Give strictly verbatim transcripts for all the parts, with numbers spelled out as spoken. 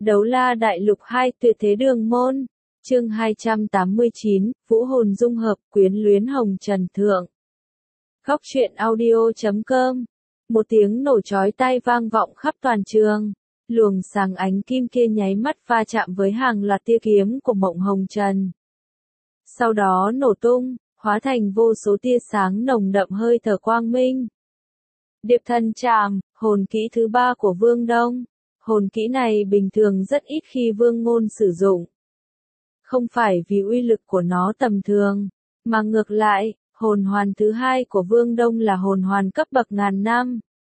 Đấu La Đại Lục hai Tuyệt Thế Đường Môn, chương hai trăm tám mươi chín, Vũ hồn dung hợp, quyến luyến hồng trần thượng. Góc truyện audio chấm com. Một tiếng nổ chói tai vang vọng khắp toàn trường. Luồng sáng ánh kim kia nháy mắt va chạm với hàng loạt tia kiếm của Mộng Hồng Trần. Sau đó nổ tung, hóa thành vô số tia sáng nồng đậm hơi thở quang minh. Điệp Thần Trảm, hồn kỹ thứ ba của Vương Đông. Hồn kỹ này bình thường rất ít khi Vương Ngôn sử dụng. Không phải vì uy lực của nó tầm thường, mà ngược lại, hồn hoàn thứ hai của Vương Đông là hồn hoàn cấp bậc ngàn năm.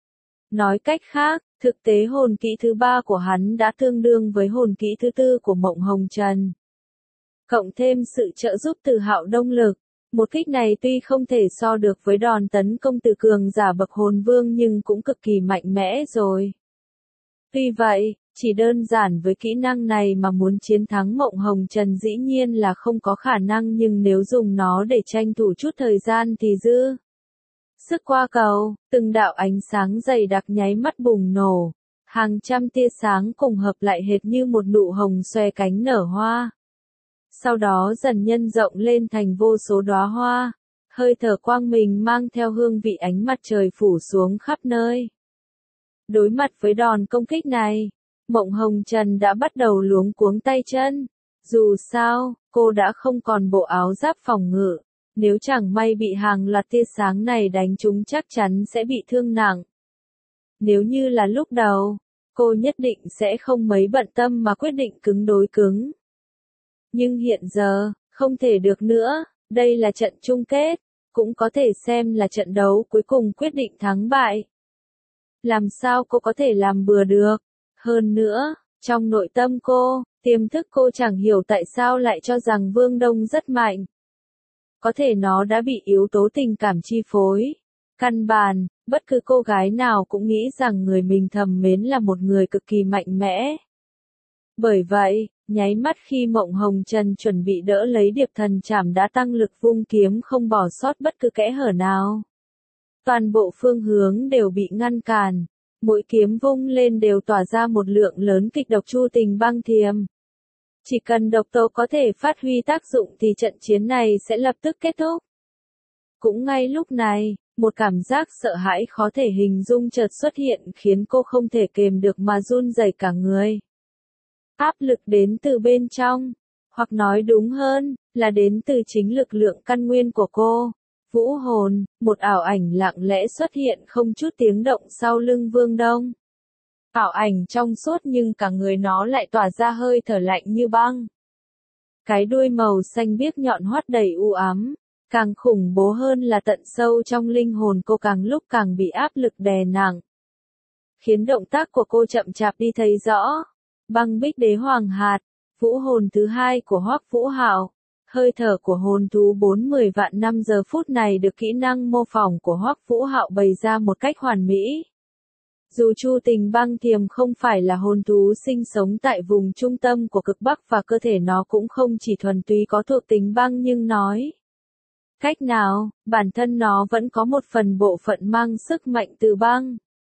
Nói cách khác, thực tế hồn kỹ thứ ba của hắn đã tương đương với hồn kỹ thứ tư của Mộng Hồng Trần. Cộng thêm sự trợ giúp từ Hạo Đông Lực, một kích này tuy không thể so được với đòn tấn công từ cường giả bậc hồn vương nhưng cũng cực kỳ mạnh mẽ rồi. Tuy vậy, chỉ đơn giản với kỹ năng này mà muốn chiến thắng Mộng Hồng Trần dĩ nhiên là không có khả năng, nhưng nếu dùng nó để tranh thủ chút thời gian thì dư sức qua cầu. Từng đạo ánh sáng dày đặc nháy mắt bùng nổ, hàng trăm tia sáng cùng hợp lại hệt như một nụ hồng xòe cánh nở hoa. Sau đó dần nhân rộng lên thành vô số đóa hoa, hơi thở quang minh mang theo hương vị ánh mặt trời phủ xuống khắp nơi. Đối mặt với đòn công kích này, Mộng Hồng Trần đã bắt đầu luống cuống tay chân. Dù sao, cô đã không còn bộ áo giáp phòng ngự, nếu chẳng may bị hàng loạt tia sáng này đánh trúng chắc chắn sẽ bị thương nặng. Nếu như là lúc đầu, cô nhất định sẽ không mấy bận tâm mà quyết định cứng đối cứng. Nhưng hiện giờ, không thể được nữa, đây là trận chung kết, cũng có thể xem là trận đấu cuối cùng quyết định thắng bại. Làm sao cô có thể làm bừa được? Hơn nữa, trong nội tâm cô, tiềm thức cô chẳng hiểu tại sao lại cho rằng Vương Đông rất mạnh. Có thể nó đã bị yếu tố tình cảm chi phối. Căn bản, bất cứ cô gái nào cũng nghĩ rằng người mình thầm mến là một người cực kỳ mạnh mẽ. Bởi vậy, nháy mắt khi Mộng Hồng Trần chuẩn bị đỡ lấy Điệp Thần Trảm đã tăng lực vung kiếm không bỏ sót bất cứ kẽ hở nào. Toàn bộ phương hướng đều bị ngăn cản, mỗi kiếm vung lên đều tỏa ra một lượng lớn kịch độc Chu Tình Băng Thiềm. Chỉ cần độc tố có thể phát huy tác dụng thì trận chiến này sẽ lập tức kết thúc. Cũng ngay lúc này, một cảm giác sợ hãi khó thể hình dung chợt xuất hiện khiến cô không thể kềm được mà run rẩy cả người. Áp lực đến từ bên trong, hoặc nói đúng hơn, là đến từ chính lực lượng căn nguyên của cô. Vũ hồn, một ảo ảnh lặng lẽ xuất hiện không chút tiếng động sau lưng Vương Đông. Ảo ảnh trong suốt nhưng cả người nó lại tỏa ra hơi thở lạnh như băng. Cái đuôi màu xanh biếc nhọn hoắt đầy u ám, càng khủng bố hơn là tận sâu trong linh hồn cô càng lúc càng bị áp lực đè nặng, khiến động tác của cô chậm chạp đi thấy rõ. Băng Bích Đế Hoàng Hạt, vũ hồn thứ hai của Hoắc Vũ Hạo. Hơi thở của hồn thú bốn mươi vạn năm giờ phút này được kỹ năng mô phỏng của Hoắc Vũ Hạo bày ra một cách hoàn mỹ. Dù Chu Tình Băng Thiềm không phải là hồn thú sinh sống tại vùng trung tâm của cực Bắc và cơ thể nó cũng không chỉ thuần túy có thuộc tính băng, nhưng nói cách nào, bản thân nó vẫn có một phần bộ phận mang sức mạnh từ băng.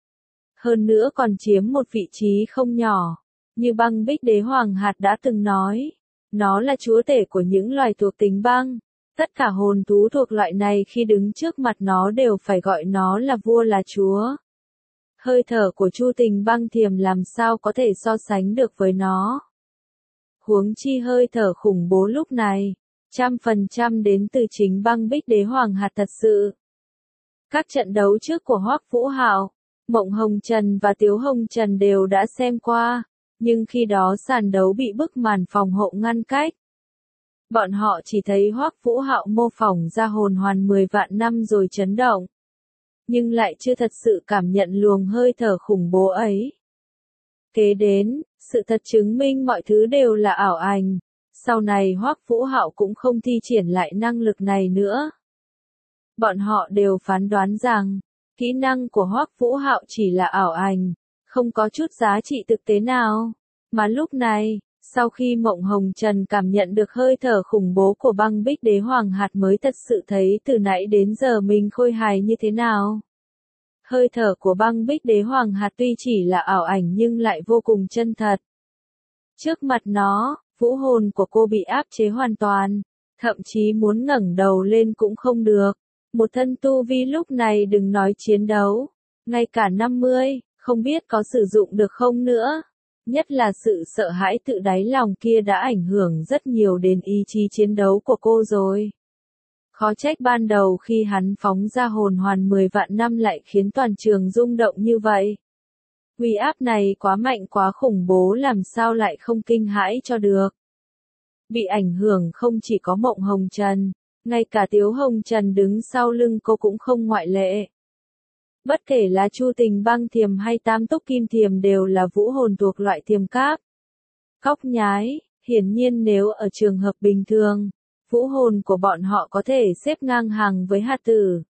Hơn nữa còn chiếm một vị trí không nhỏ, như Băng Bích Đế Hoàng Hạt đã từng nói. Nó là chúa tể của những loài thuộc tính băng. Tất cả hồn thú thuộc loại này khi đứng trước mặt nó đều phải gọi nó là vua là chúa. Hơi thở của Chu Tình Băng Thiềm làm sao có thể so sánh được với nó. Huống chi hơi thở khủng bố lúc này, trăm phần trăm đến từ chính Băng Bích Đế Hoàng Hạt thật sự. Các trận đấu trước của Hoắc Vũ Hạo, Mộng Hồng Trần và Tiếu Hồng Trần đều đã xem qua. Nhưng khi đó sàn đấu bị bức màn phòng hộ ngăn cách. Bọn họ chỉ thấy Hoắc Vũ Hạo mô phỏng ra hồn hoàn mười vạn năm rồi chấn động. Nhưng lại chưa thật sự cảm nhận luồng hơi thở khủng bố ấy. Kế đến, sự thật chứng minh mọi thứ đều là ảo ảnh. Sau này Hoắc Vũ Hạo cũng không thi triển lại năng lực này nữa. Bọn họ đều phán đoán rằng, kỹ năng của Hoắc Vũ Hạo chỉ là ảo ảnh. Không có chút giá trị thực tế nào. Mà lúc này, sau khi Mộng Hồng Trần cảm nhận được hơi thở khủng bố của Băng Bích Đế Hoàng Hạt mới thật sự thấy từ nãy đến giờ mình khôi hài như thế nào. Hơi thở của Băng Bích Đế Hoàng Hạt tuy chỉ là ảo ảnh nhưng lại vô cùng chân thật. Trước mặt nó, vũ hồn của cô bị áp chế hoàn toàn, thậm chí muốn ngẩng đầu lên cũng không được. Một thân tu vi lúc này đừng nói chiến đấu, ngay cả năm mươi, không biết có sử dụng được không nữa. Nhất là sự sợ hãi tự đáy lòng kia đã ảnh hưởng rất nhiều đến ý chí chiến đấu của cô rồi. Khó trách ban đầu khi hắn phóng ra hồn hoàn mười vạn năm lại khiến toàn trường rung động như vậy. Uy áp này quá mạnh quá khủng bố, làm sao lại không kinh hãi cho được. Bị ảnh hưởng không chỉ có Mộng Hồng Trần, ngay cả Tiếu Hồng Trần đứng sau lưng cô cũng không ngoại lệ. Bất kể là Chu Tình Băng Thiềm hay Tam Túc Kim Thiềm đều là vũ hồn thuộc loại thiềm cáp. Cóc nhái, hiển nhiên nếu ở trường hợp bình thường, vũ hồn của bọn họ có thể xếp ngang hàng với hạt tử.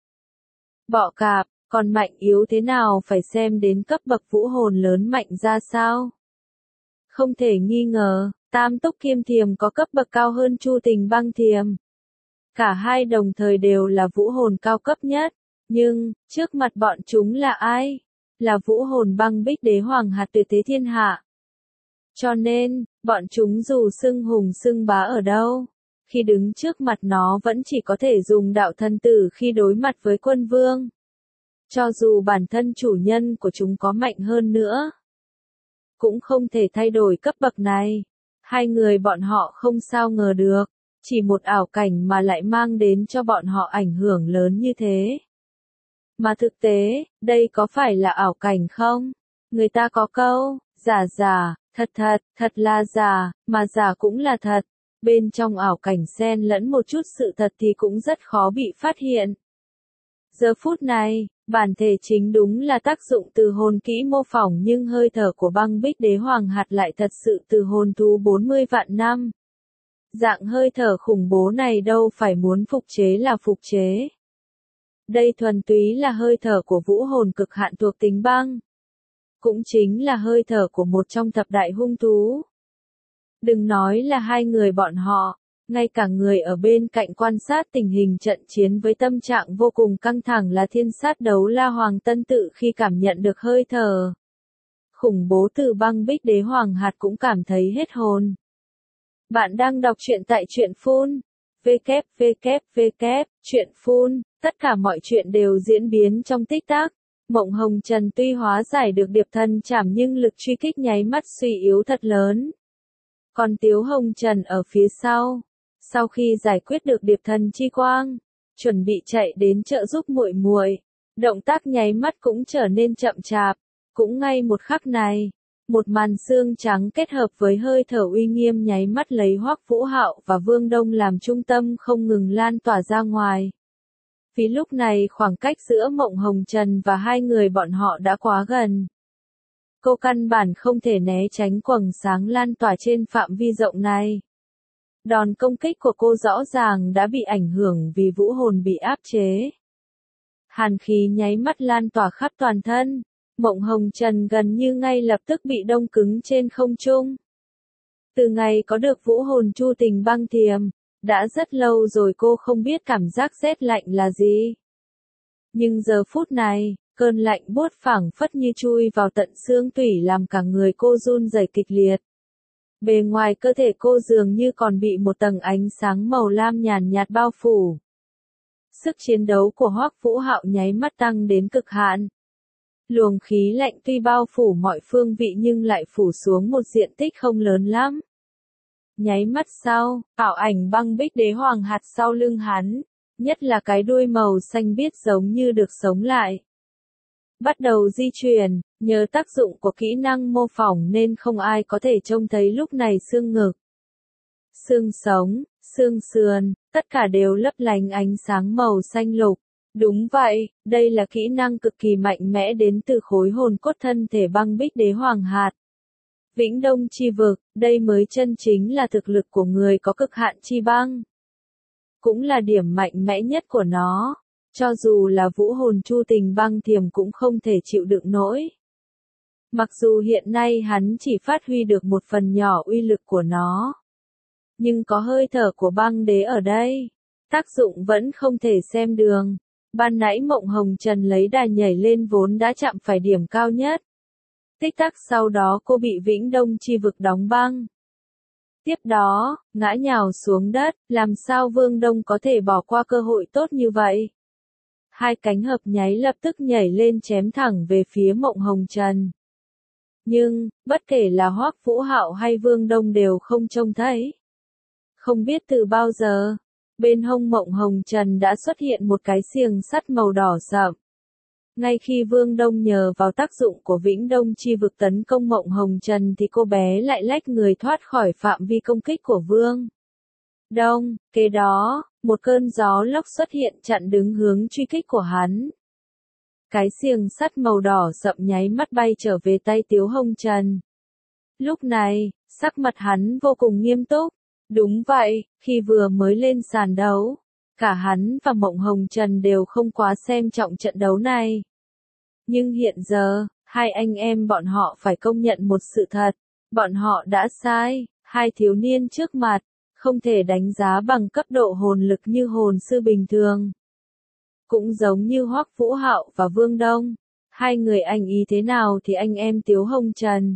Bọ cạp, còn mạnh yếu thế nào phải xem đến cấp bậc vũ hồn lớn mạnh ra sao. Không thể nghi ngờ, Tam Túc Kim Thiềm có cấp bậc cao hơn Chu Tình Băng Thiềm. Cả hai đồng thời đều là vũ hồn cao cấp nhất, nhưng, trước mặt bọn chúng là ai? Là vũ hồn Băng Bích Đế Hoàng hạt tuyệt thế thiên hạ. Cho nên, bọn chúng dù xưng hùng xưng bá ở đâu, khi đứng trước mặt nó vẫn chỉ có thể dùng đạo thân tử khi đối mặt với quân vương. Cho dù bản thân chủ nhân của chúng có mạnh hơn nữa, cũng không thể thay đổi cấp bậc này. Hai người bọn họ không sao ngờ được, chỉ một ảo cảnh mà lại mang đến cho bọn họ ảnh hưởng lớn như thế. Mà thực tế, đây có phải là ảo cảnh không? Người ta có câu, giả giả, thật thật, thật là giả, mà giả cũng là thật. Bên trong ảo cảnh xen lẫn một chút sự thật thì cũng rất khó bị phát hiện. Giờ phút này, bản thể chính đúng là tác dụng từ hồn kỹ mô phỏng, nhưng hơi thở của Băng Bích Đế Hoàng hạt lại thật sự từ hồn thú bốn mươi vạn năm. Dạng hơi thở khủng bố này đâu phải muốn phục chế là phục chế. Đây thuần túy là hơi thở của vũ hồn cực hạn thuộc tính băng. Cũng chính là hơi thở của một trong thập đại hung thú. Đừng nói là hai người bọn họ, ngay cả người ở bên cạnh quan sát tình hình trận chiến với tâm trạng vô cùng căng thẳng là thiên sát đấu la Hoàng Tân Tự khi cảm nhận được hơi thở khủng bố từ Băng Bích Đế Hoàng hạt cũng cảm thấy hết hồn. Bạn đang đọc truyện tại truyện phun. vê vê vê vê, truyện phun, tất cả mọi chuyện đều diễn biến trong tích tắc. Mộng Hồng Trần tuy hóa giải được điệp thần chảm nhưng lực truy kích nháy mắt suy yếu thật lớn. Còn Tiếu Hồng Trần ở phía sau, sau khi giải quyết được điệp thần chi quang, chuẩn bị chạy đến trợ giúp muội muội, động tác nháy mắt cũng trở nên chậm chạp. Cũng ngay một khắc này, một màn xương trắng kết hợp với hơi thở uy nghiêm nháy mắt lấy Hoắc Vũ Hạo và Vương Đông làm trung tâm không ngừng lan tỏa ra ngoài. Vì lúc này khoảng cách giữa Mộng Hồng Trần và hai người bọn họ đã quá gần. Cô căn bản không thể né tránh quầng sáng lan tỏa trên phạm vi rộng này. Đòn công kích của cô rõ ràng đã bị ảnh hưởng vì vũ hồn bị áp chế. Hàn khí nháy mắt lan tỏa khắp toàn thân. Mộng Hồng Trần gần như ngay lập tức bị đông cứng trên không trung. Từ ngày có được vũ hồn Chu Tình Băng Thiềm, đã rất lâu rồi cô không biết cảm giác rét lạnh là gì. Nhưng giờ phút này, cơn lạnh buốt phảng phất như chui vào tận xương tủy làm cả người cô run rẩy kịch liệt. Bề ngoài cơ thể cô dường như còn bị một tầng ánh sáng màu lam nhàn nhạt bao phủ. Sức chiến đấu của Hoắc Vũ Hạo nháy mắt tăng đến cực hạn. Luồng khí lạnh tuy bao phủ mọi phương vị nhưng lại phủ xuống một diện tích không lớn lắm. Nháy mắt sau, ảo ảnh Băng Bích Đế Hoàng hạt sau lưng hắn, nhất là cái đuôi màu xanh biếc giống như được sống lại. Bắt đầu di chuyển, nhờ tác dụng của kỹ năng mô phỏng nên không ai có thể trông thấy lúc này xương ngực, xương sống, xương sườn, tất cả đều lấp lánh ánh sáng màu xanh lục. Đúng vậy, đây là kỹ năng cực kỳ mạnh mẽ đến từ khối hồn cốt thân thể Băng Bích Đế Hoàng hạt. Vĩnh Đông chi vực, đây mới chân chính là thực lực của người có cực hạn chi băng. Cũng là điểm mạnh mẽ nhất của nó, cho dù là vũ hồn Chu Tình Băng Thiềm cũng không thể chịu đựng nổi. Mặc dù hiện nay hắn chỉ phát huy được một phần nhỏ uy lực của nó, nhưng có hơi thở của băng đế ở đây, tác dụng vẫn không thể xem đường. Ban nãy Mộng Hồng Trần lấy đà nhảy lên vốn đã chạm phải điểm cao nhất. Tích tắc sau đó cô bị Vĩnh Đông chi vực đóng băng. Tiếp đó, ngã nhào xuống đất, làm sao Vương Đông có thể bỏ qua cơ hội tốt như vậy? Hai cánh hợp nháy lập tức nhảy lên chém thẳng về phía Mộng Hồng Trần. Nhưng, bất kể là Hoắc Vũ Hạo hay Vương Đông đều không trông thấy. Không biết từ bao giờ, bên hông Mộng Hồng Trần đã xuất hiện một cái xiềng sắt màu đỏ sậm. Ngay khi Vương Đông nhờ vào tác dụng của Vĩnh Đông Chi Vực tấn công Mộng Hồng Trần thì cô bé lại lách người thoát khỏi phạm vi công kích của Vương Đông. Kế đó, một cơn gió lốc xuất hiện chặn đứng hướng truy kích của hắn. Cái xiềng sắt màu đỏ sậm nháy mắt bay trở về tay Tiếu Hồng Trần. Lúc này, sắc mặt hắn vô cùng nghiêm túc. Đúng vậy, khi vừa mới lên sàn đấu, cả hắn và Mộng Hồng Trần đều không quá xem trọng trận đấu này. Nhưng hiện giờ, hai anh em bọn họ phải công nhận một sự thật. Bọn họ đã sai, hai thiếu niên trước mặt, không thể đánh giá bằng cấp độ hồn lực như hồn sư bình thường. Cũng giống như Hoắc Vũ Hạo và Vương Đông, hai người anh ý thế nào thì anh em Tiếu Hồng Trần.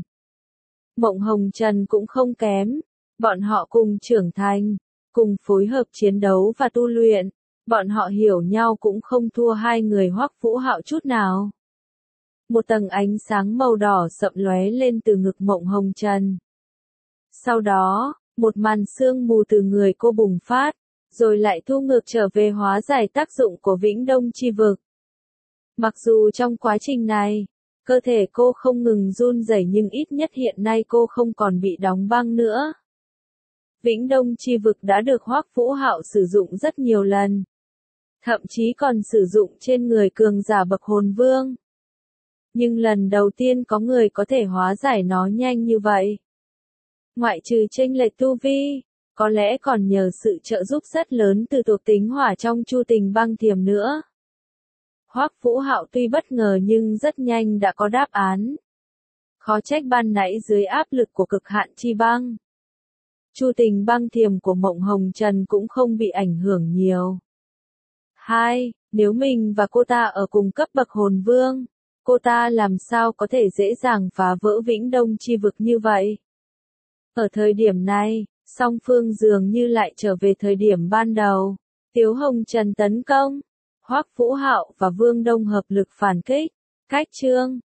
Mộng Hồng Trần cũng không kém, bọn họ cùng trưởng thành, cùng phối hợp chiến đấu và tu luyện, bọn họ hiểu nhau cũng không thua hai người Hoắc Vũ Hạo chút nào. Một tầng ánh sáng màu đỏ sậm lóe lên từ ngực Mộng Hồng Trần. Sau đó, một màn sương mù từ người cô bùng phát, rồi lại thu ngược trở về hóa giải tác dụng của Vĩnh Đông Chi Vực. Mặc dù trong quá trình này, cơ thể cô không ngừng run rẩy nhưng ít nhất hiện nay cô không còn bị đóng băng nữa. Vĩnh Đông Chi Vực đã được Hoắc Vũ Hạo sử dụng rất nhiều lần. Thậm chí còn sử dụng trên người cường giả bậc hồn vương. Nhưng lần đầu tiên có người có thể hóa giải nó nhanh như vậy. Ngoại trừ chênh lệch tu vi, có lẽ còn nhờ sự trợ giúp rất lớn từ thuộc tính hỏa trong Chu Tình Băng Thiềm nữa. Hoắc Vũ Hạo tuy bất ngờ nhưng rất nhanh đã có đáp án. Khó trách ban nãy dưới áp lực của cực hạn chi băng, Chu Tình Băng Thiềm của Mộng Hồng Trần cũng không bị ảnh hưởng nhiều. Hai, nếu mình và cô ta ở cùng cấp bậc hồn vương, cô ta làm sao có thể dễ dàng phá vỡ Vĩnh Đông Chi Vực như vậy? Ở thời điểm này, song phương dường như lại trở về thời điểm ban đầu. Tiếu Hồng Trần tấn công, Hoắc Vũ Hạo và Vương Đông hợp lực phản kích. Cách chương